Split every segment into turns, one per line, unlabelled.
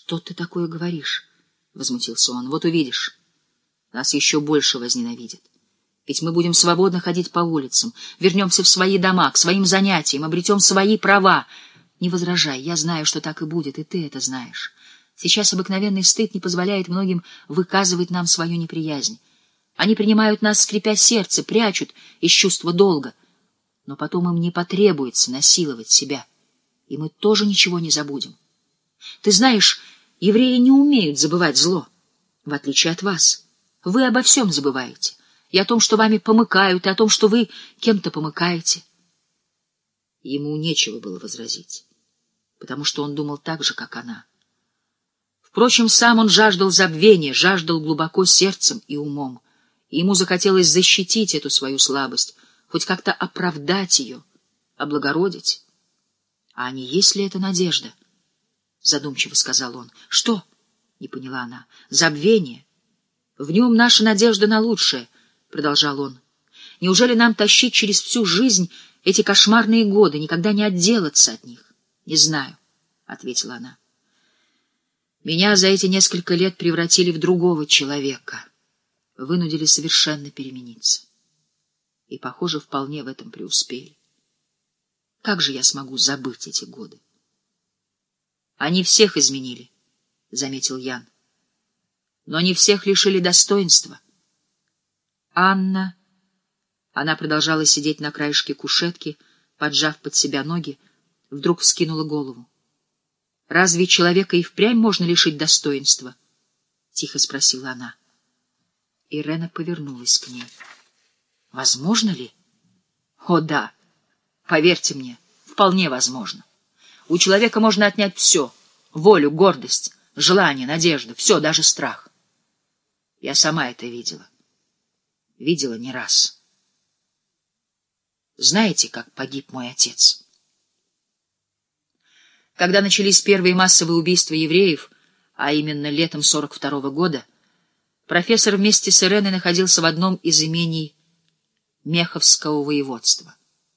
Что ты такое говоришь? — возмутился он. — Вот увидишь. Нас еще больше возненавидят. Ведь мы будем свободно ходить по улицам, вернемся в свои дома, к своим занятиям, обретем свои права. Не возражай, я знаю, что так и будет, и ты это знаешь. Сейчас обыкновенный стыд не позволяет многим выказывать нам свою неприязнь. Они принимают нас, скрипя сердце, прячут из чувства долга. Но потом им не потребуется насиловать себя, и мы тоже ничего не забудем. Ты знаешь, евреи не умеют забывать зло, в отличие от вас. Вы обо всем забываете. И о том, что вами помыкают, и о том, что вы кем-то помыкаете. Ему нечего было возразить, потому что он думал так же, как она. Впрочем, сам он жаждал забвения, жаждал глубоко сердцем и умом, и ему захотелось защитить эту свою слабость, хоть как-то оправдать ее, облагородить. — А не есть ли это надежда? — задумчиво сказал он. — Что? — не поняла она. — Забвение. В нем наша надежда на лучшее, — продолжал он. — Неужели нам тащить через всю жизнь эти кошмарные годы, никогда не отделаться от них? — Не знаю, — ответила она. Меня за эти несколько лет превратили в другого человека, вынудили совершенно перемениться. И, похоже, вполне в этом преуспели. Как же я смогу забыть эти годы? — Они всех изменили, — заметил Ян. Но не всех лишили достоинства. Анна... Она продолжала сидеть на краешке кушетки, поджав под себя ноги, вдруг вскинула голову. — Разве человека и впрямь можно лишить достоинства? — тихо спросила она. Ирена повернулась к ней. — Возможно ли? — О, да. Поверьте мне, вполне возможно. У человека можно отнять все — волю, гордость, желание, надежду, все, даже страх. Я сама это видела. Видела не раз. Знаете, как погиб мой отец? Когда начались первые массовые убийства евреев, а именно летом 42-го года, профессор вместе с Иреной находился в одном из имений Меховского воеводства.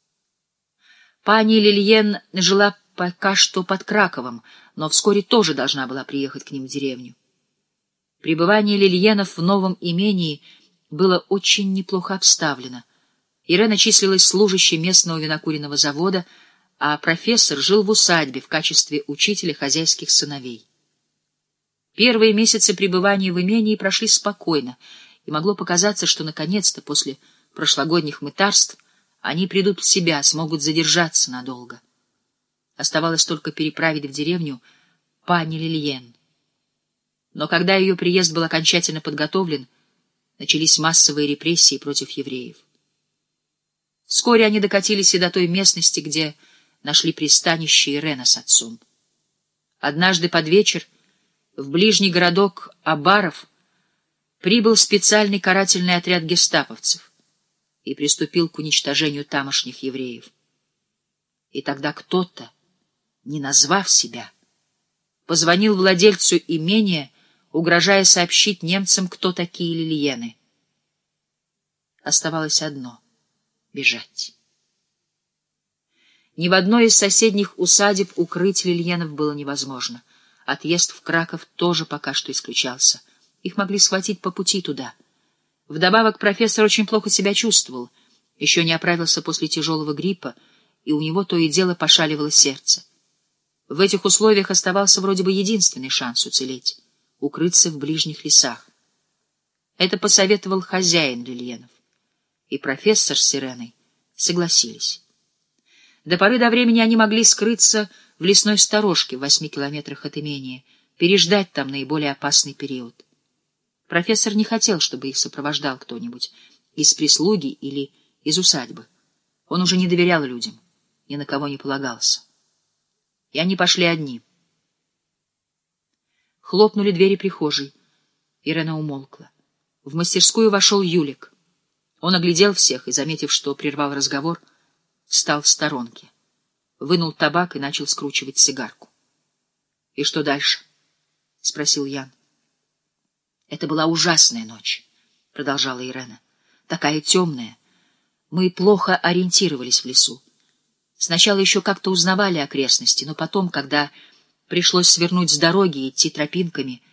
Пани Лильен жила пока что под Краковом, но вскоре тоже должна была приехать к ним в деревню. Пребывание Лильенов в новом имении было очень неплохо обставлено. Ирена числилась служащей местного винокуренного завода, а профессор жил в усадьбе в качестве учителя хозяйских сыновей. Первые месяцы пребывания в имении прошли спокойно, и могло показаться, что наконец-то после прошлогодних мытарств они придут в себя, смогут задержаться надолго. Оставалось только переправить в деревню пани Лильен. Но когда ее приезд был окончательно подготовлен, начались массовые репрессии против евреев. Вскоре они докатились и до той местности, где нашли пристанище Ирена с отцом. Однажды под вечер в ближний городок Абаров прибыл специальный карательный отряд гестаповцев и приступил к уничтожению тамошних евреев. И тогда кто-то, не назвав себя, позвонил владельцу имения, угрожая сообщить немцам, кто такие Лильены. Оставалось одно — бежать. Ни в одной из соседних усадеб укрыть Лильенов было невозможно. Отъезд в Краков тоже пока что исключался. Их могли схватить по пути туда. Вдобавок профессор очень плохо себя чувствовал, еще не оправился после тяжелого гриппа, и у него то и дело пошаливало сердце. В этих условиях оставался вроде бы единственный шанс уцелеть — укрыться в ближних лесах. Это посоветовал хозяин Лильенов, и профессор с Иреной согласились. До поры до времени они могли скрыться в лесной сторожке в 8 километрах от имения, переждать там наиболее опасный период. Профессор не хотел, чтобы их сопровождал кто-нибудь из прислуги или из усадьбы. Он уже не доверял людям, ни на кого не полагался. И они пошли одни. Хлопнули двери прихожей. Ирена умолкла. В мастерскую вошел Юлик. Он оглядел всех и, заметив, что прервал разговор, встал в сторонке, вынул табак и начал скручивать сигарку. — И что дальше? — спросил Ян. — Это была ужасная ночь, — продолжала Ирена. — Такая темная. Мы плохо ориентировались в лесу. Сначала еще как-то узнавали окрестности, но потом, когда Пришлось свернуть с дороги и идти тропинками,